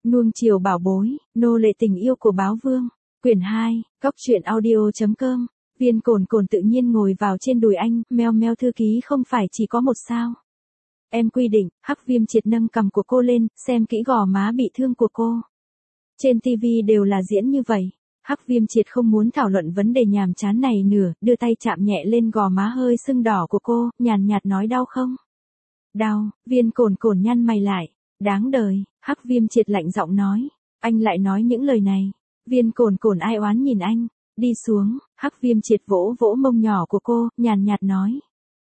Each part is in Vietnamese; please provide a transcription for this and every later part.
Nuông chiều bảo bối, nô lệ tình yêu của báo vương. Quyển 2, Cóc truyện audio.com. Viên Cồn Cồn tự nhiên ngồi vào trên đùi anh, meo meo thư ký không phải chỉ có một sao. Em quy định, Hắc Viêm Triệt nâng cằm của cô lên, xem kỹ gò má bị thương của cô. Trên TV đều là diễn như vậy. Hắc Viêm Triệt không muốn thảo luận vấn đề nhàm chán này nữa, đưa tay chạm nhẹ lên gò má hơi sưng đỏ của cô, nhàn nhạt nói đau không? Đau, Viên Cồn Cồn nhăn mày lại. Đáng đời, Hắc Viêm Triệt lạnh giọng nói. Anh lại nói những lời này. Viên Cồn Cồn ai oán nhìn anh. Đi xuống, Hắc Viêm Triệt vỗ vỗ mông nhỏ của cô, nhàn nhạt nói.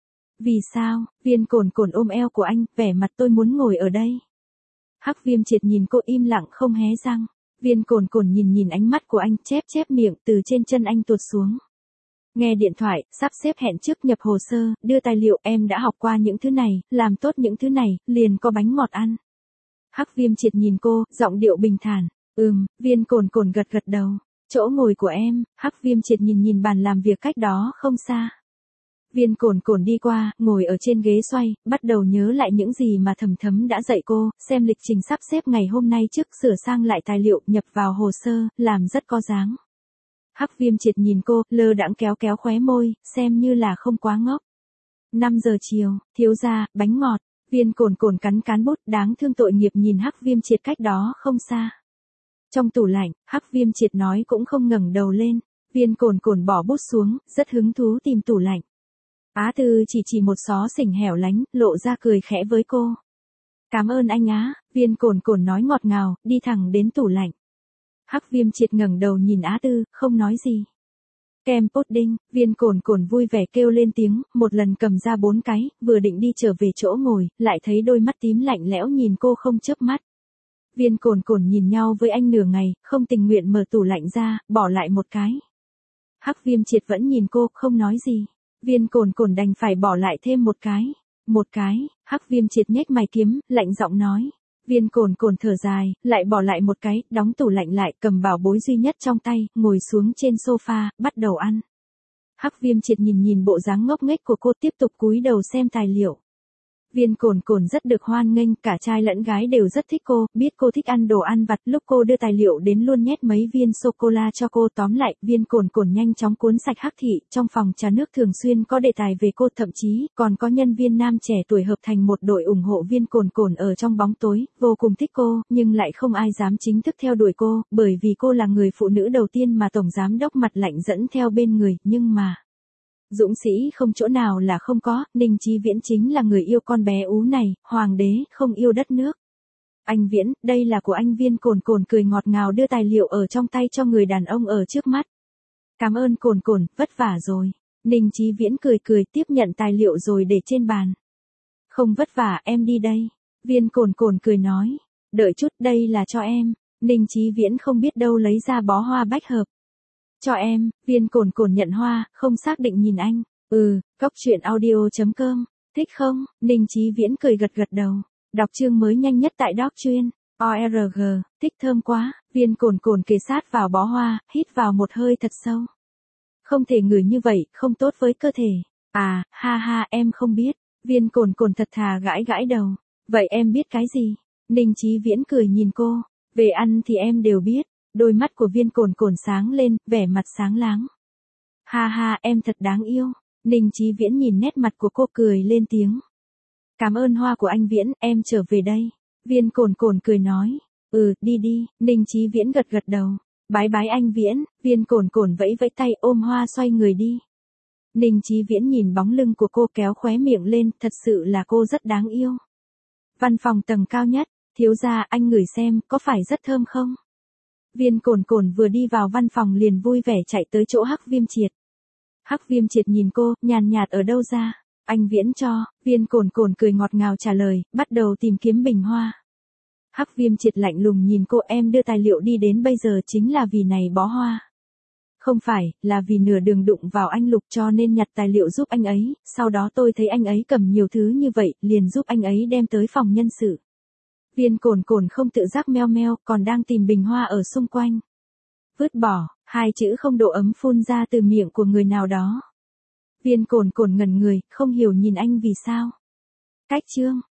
Vì sao? Viên Cồn Cồn ôm eo của anh, vẻ mặt tôi muốn ngồi ở đây. Hắc Viêm Triệt nhìn cô im lặng không hé răng. Viên Cồn Cồn nhìn ánh mắt của anh, chép chép miệng, từ trên chân anh tuột xuống. Nghe điện thoại, sắp xếp hẹn trước nhập hồ sơ, đưa tài liệu, em đã học qua những thứ này, làm tốt những thứ này, liền có bánh ngọt ăn. Hắc Viêm Triệt nhìn cô, giọng điệu bình thản. Viên Cồn Cồn gật gật đầu. Chỗ ngồi của em. Hắc Viêm Triệt nhìn bàn làm việc cách đó không xa. Viên Cồn Cồn đi qua, ngồi ở trên ghế xoay, bắt đầu nhớ lại những gì mà Thẩm Thấm đã dạy cô, xem lịch trình sắp xếp ngày hôm nay trước, sửa sang lại tài liệu, nhập vào hồ sơ, làm rất có dáng. Hắc Viêm Triệt nhìn cô, lơ đãng kéo kéo khóe môi, xem như là không quá ngốc. 5 giờ chiều, thiếu gia, bánh ngọt. Viên Cồn Cồn cắn bút, đáng thương tội nghiệp nhìn Hắc Viêm Triệt cách đó không xa. Trong tủ lạnh, Hắc Viêm Triệt nói cũng không ngẩng đầu lên. Viên Cồn Cồn bỏ bút xuống, rất hứng thú tìm tủ lạnh. Á Tư chỉ một xó xỉnh hẻo lánh, lộ ra cười khẽ với cô. Cảm ơn anh á, Viên Cồn Cồn nói ngọt ngào, đi thẳng đến tủ lạnh. Hắc Viêm Triệt ngẩng đầu nhìn Á Tư, không nói gì. Kem pudding, Viên Cồn Cồn vui vẻ kêu lên tiếng, một lần cầm ra 4 cái, vừa định đi trở về chỗ ngồi, lại thấy đôi mắt tím lạnh lẽo nhìn cô không chớp mắt. Viên Cồn Cồn nhìn nhau với anh nửa ngày, không tình nguyện mở tủ lạnh ra, bỏ lại một cái. Hắc Viêm Triệt vẫn nhìn cô, không nói gì. Viên Cồn Cồn đành phải bỏ lại thêm một cái. Một cái, Hắc Viêm Triệt nhếch mày kiếm, lạnh giọng nói. Viên Cồn Cồn thở dài, lại bỏ lại một cái, đóng tủ lạnh lại, cầm bảo bối duy nhất trong tay, ngồi xuống trên sofa, bắt đầu ăn. Hắc Viêm Triệt nhìn bộ dáng ngốc nghếch của cô, tiếp tục cúi đầu xem tài liệu. Viên Cồn Cồn rất được hoan nghênh, cả trai lẫn gái đều rất thích cô, biết cô thích ăn đồ ăn vặt, lúc cô đưa tài liệu đến luôn nhét mấy viên sô-cô-la cho cô. Tóm lại, Viên Cồn Cồn nhanh chóng cuốn sạch Hắc thị, trong phòng trà nước thường xuyên có đề tài về cô, thậm chí còn có nhân viên nam trẻ tuổi hợp thành một đội ủng hộ Viên Cồn Cồn ở trong bóng tối, vô cùng thích cô, nhưng lại không ai dám chính thức theo đuổi cô, bởi vì cô là người phụ nữ đầu tiên mà tổng giám đốc mặt lạnh dẫn theo bên người, nhưng mà dũng sĩ không chỗ nào là không có, Ninh Chí Viễn chính là người yêu con bé ú này, hoàng đế không yêu đất nước. Anh Viễn, đây là của anh. Viên Cồn Cồn cười ngọt ngào đưa tài liệu ở trong tay cho người đàn ông ở trước mắt. Cảm ơn Cồn Cồn, vất vả rồi. Ninh Chí Viễn cười tiếp nhận tài liệu rồi để trên bàn. Không vất vả, em đi đây. Viên Cồn Cồn cười nói. Đợi chút, đây là cho em. Ninh Chí Viễn không biết đâu lấy ra bó hoa bách hợp. Cho em. Viên Cồn Cồn nhận hoa, không xác định nhìn anh. Cóc truyện audio.com. Thích không? Ninh Chí Viễn cười gật đầu. Đọc chương mới nhanh nhất tại Doc Chuyên. ORG, thích thơm quá. Viên Cồn Cồn kề sát vào bó hoa, hít vào một hơi thật sâu. Không thể ngửi như vậy, không tốt với cơ thể. À, ha, em không biết. Viên Cồn Cồn thật thà gãi đầu. Vậy em biết cái gì? Ninh Chí Viễn cười nhìn cô. Về ăn thì em đều biết. Đôi mắt của Viên Cồn Cồn sáng lên, vẻ mặt sáng láng. Ha, em thật đáng yêu. Ninh Chí Viễn nhìn nét mặt của cô cười lên tiếng. Cảm ơn hoa của anh Viễn, em trở về đây. Viên Cồn Cồn cười nói. Đi. Ninh Chí Viễn gật đầu. Bái anh Viễn. Viên Cồn Cồn vẫy tay ôm hoa xoay người đi. Ninh Chí Viễn nhìn bóng lưng của cô kéo khóe miệng lên, thật sự là cô rất đáng yêu. Văn phòng tầng cao nhất, thiếu gia anh ngửi xem, có phải rất thơm không? Viên Cồn Cồn vừa đi vào văn phòng liền vui vẻ chạy tới chỗ Hắc Viêm Triệt. Hắc Viêm Triệt nhìn cô, nhàn nhạt ở đâu ra? Anh Viễn cho. Viên Cồn Cồn cười ngọt ngào trả lời, bắt đầu tìm kiếm bình hoa. Hắc Viêm Triệt lạnh lùng nhìn cô, em đưa tài liệu đi đến bây giờ chính là vì này bó hoa. Không phải, là vì nửa đường đụng vào anh Lục cho nên nhặt tài liệu giúp anh ấy, sau đó tôi thấy anh ấy cầm nhiều thứ như vậy, liền giúp anh ấy đem tới phòng nhân sự. Viên Cồn Cồn không tự giác meo, còn đang tìm bình hoa ở xung quanh. Vứt bỏ, 2 chữ không độ ấm phun ra từ miệng của người nào đó. Viên Cồn Cồn ngẩn người, không hiểu nhìn anh vì sao. Cách chương.